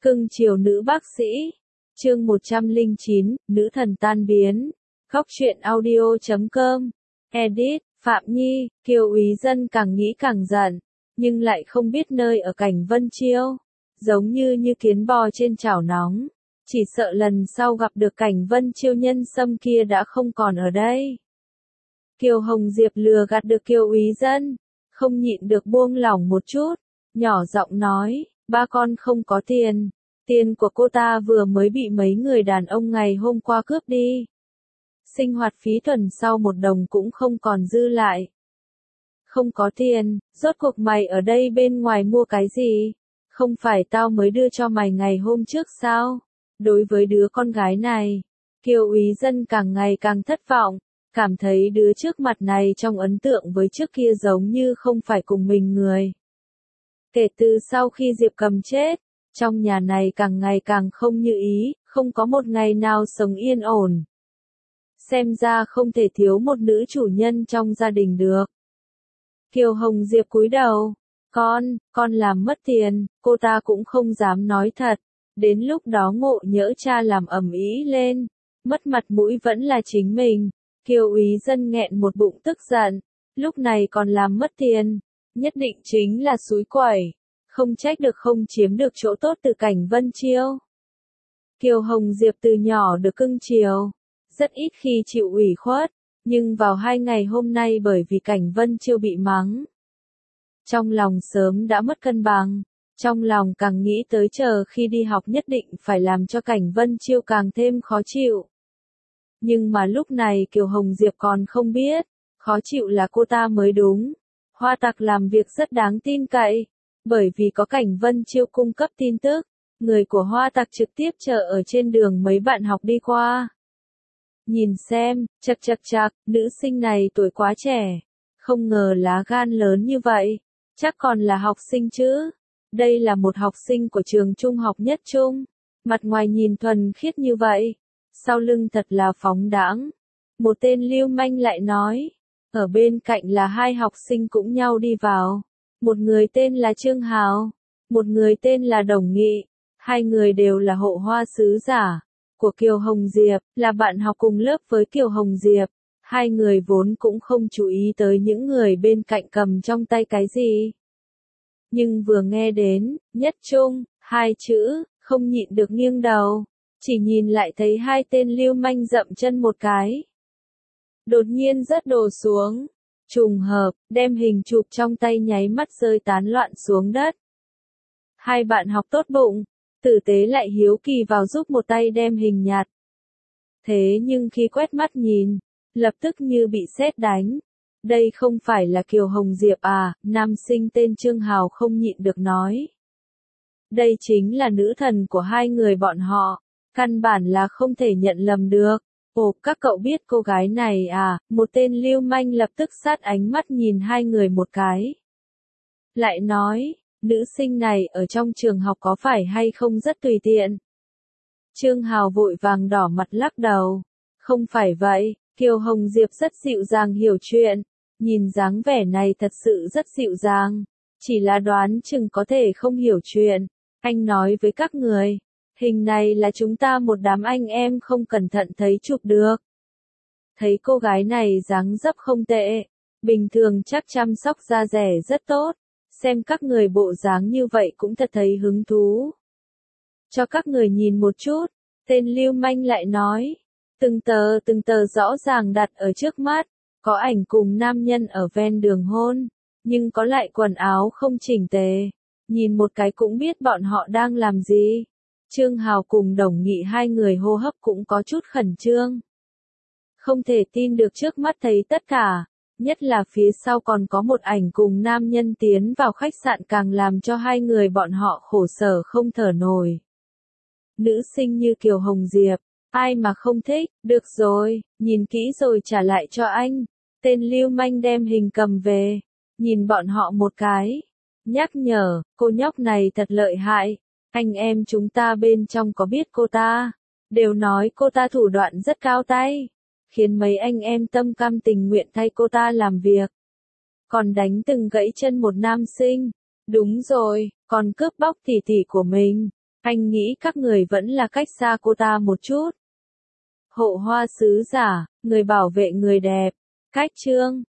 Cưng chiều nữ bác sĩ. Chương 109, nữ thần tan biến. Góc truyện audio.com. Edit, Phạm Nhi. Kiều Úy Dân càng nghĩ càng giận, nhưng lại không biết nơi ở Cảnh Vân Chiêu. Giống như kiến bò trên chảo nóng. Chỉ sợ lần sau gặp được Cảnh Vân Chiêu nhân sâm kia đã không còn ở đây. Kiều Hồng Diệp lừa gạt được Kiều Úy Dân, không nhịn được buông lỏng một chút, nhỏ giọng nói, ba con không có tiền. Tiền của cô ta vừa mới bị mấy người đàn ông ngày hôm qua cướp đi. Sinh hoạt phí tuần sau 1 đồng cũng không còn dư lại. Không có tiền, rốt cuộc mày ở đây bên ngoài mua cái gì? Không phải tao mới đưa cho mày ngày hôm trước sao? Đối với đứa con gái này, Kiều Úy Dân càng ngày càng thất vọng, cảm thấy đứa trước mặt này trong ấn tượng với trước kia giống như không phải cùng mình người. Kể từ sau khi Diệp Cầm chết, trong nhà này càng ngày càng không như ý, không có một ngày nào sống yên ổn. Xem ra không thể thiếu một nữ chủ nhân trong gia đình được. Kiều Hồng Diệp cúi đầu, con làm mất tiền, cô ta cũng không dám nói thật. Đến lúc đó ngộ nhỡ cha làm ầm ĩ lên, mất mặt mũi vẫn là chính mình. Kiều Úy Dân nghẹn một bụng tức giận, lúc này còn làm mất tiền, nhất định chính là xúi quẩy, không trách được không chiếm được chỗ tốt từ Cảnh Vân Chiêu. Kiều Hồng Diệp từ nhỏ được cưng chiều, rất ít khi chịu ủy khuất, nhưng vào 2 ngày hôm nay bởi vì Cảnh Vân Chiêu bị mắng, trong lòng sớm đã mất cân bằng, trong lòng càng nghĩ tới chờ khi đi học nhất định phải làm cho Cảnh Vân Chiêu càng thêm khó chịu. Nhưng mà lúc này Kiều Hồng Diệp còn không biết, khó chịu là cô ta mới đúng. Hoa Tặc làm việc rất đáng tin cậy, bởi vì có Cảnh Vân Chiêu cung cấp tin tức, người của Hoa Tặc trực tiếp chờ ở trên đường mấy bạn học đi qua. Nhìn xem, chậc, nữ sinh này tuổi quá trẻ, không ngờ lá gan lớn như vậy, chắc còn là học sinh chứ. Đây là một học sinh của trường trung học Nhất Trung, mặt ngoài nhìn thuần khiết như vậy, sau lưng thật là phóng đãng. Một tên lưu manh lại nói, ở bên cạnh là 2 học sinh cũng nhau đi vào. Một người tên là Trương Hào, một người tên là Đồng Nghị, 2 người đều là hộ hoa sứ giả của Kiều Hồng Diệp, là bạn học cùng lớp với Kiều Hồng Diệp. 2 người vốn cũng không chú ý tới những người bên cạnh cầm trong tay cái gì. Nhưng vừa nghe đến Nhất Trung 2 chữ, không nhịn được nghiêng đầu, chỉ nhìn lại thấy 2 tên lưu manh dậm chân một cái. Đột nhiên rớt đồ xuống, trùng hợp, đem hình chụp trong tay nháy mắt rơi tán loạn xuống đất. 2 bạn học tốt bụng, tử tế lại hiếu kỳ vào giúp một tay đem hình nhặt. Thế nhưng khi quét mắt nhìn, lập tức như bị sét đánh. Đây không phải là Kiều Hồng Diệp à, nam sinh tên Trương Hào không nhịn được nói. Đây chính là nữ thần của 2 người bọn họ, căn bản là không thể nhận lầm được. Ồ, các cậu biết cô gái này à, một tên lưu manh lập tức sát ánh mắt nhìn 2 người một cái. Lại nói, nữ sinh này ở trong trường học có phải hay không rất tùy tiện. Trương Hào vội vàng đỏ mặt lắc đầu. Không phải vậy, Kiều Hồng Diệp rất dịu dàng hiểu chuyện, nhìn dáng vẻ này thật sự rất dịu dàng, chỉ là đoán chừng có thể không hiểu chuyện. Anh nói với các người, hình này là chúng ta một đám anh em không cẩn thận thấy chụp được. Thấy cô gái này dáng dấp không tệ, bình thường chắc chăm sóc da dẻ rất tốt, xem các người bộ dáng như vậy cũng thật thấy hứng thú. Cho các người nhìn một chút, tên lưu manh lại nói, từng tờ rõ ràng đặt ở trước mắt, có ảnh cùng nam nhân ở ven đường hôn, nhưng có lại quần áo không chỉnh tề, nhìn một cái cũng biết bọn họ đang làm gì. Trương Hào cùng Đồng Nghị 2 người hô hấp cũng có chút khẩn trương. Không thể tin được trước mắt thấy tất cả, nhất là phía sau còn có một ảnh cùng nam nhân tiến vào khách sạn càng làm cho 2 người bọn họ khổ sở không thở nổi. Nữ sinh như Kiều Hồng Diệp, ai mà không thích, được rồi, nhìn kỹ rồi trả lại cho anh. Tên lưu manh đem hình cầm về, nhìn bọn họ một cái, nhắc nhở, cô nhóc này thật lợi hại, anh em chúng ta bên trong có biết cô ta, đều nói cô ta thủ đoạn rất cao tay, khiến mấy anh em tâm cam tình nguyện thay cô ta làm việc. Còn đánh từng gãy chân một nam sinh, đúng rồi, còn cướp bóc tỷ tỷ của mình, Anh nghĩ các người vẫn là cách xa cô ta một chút. Hộ hoa sứ giả, người bảo vệ người đẹp. Cách chương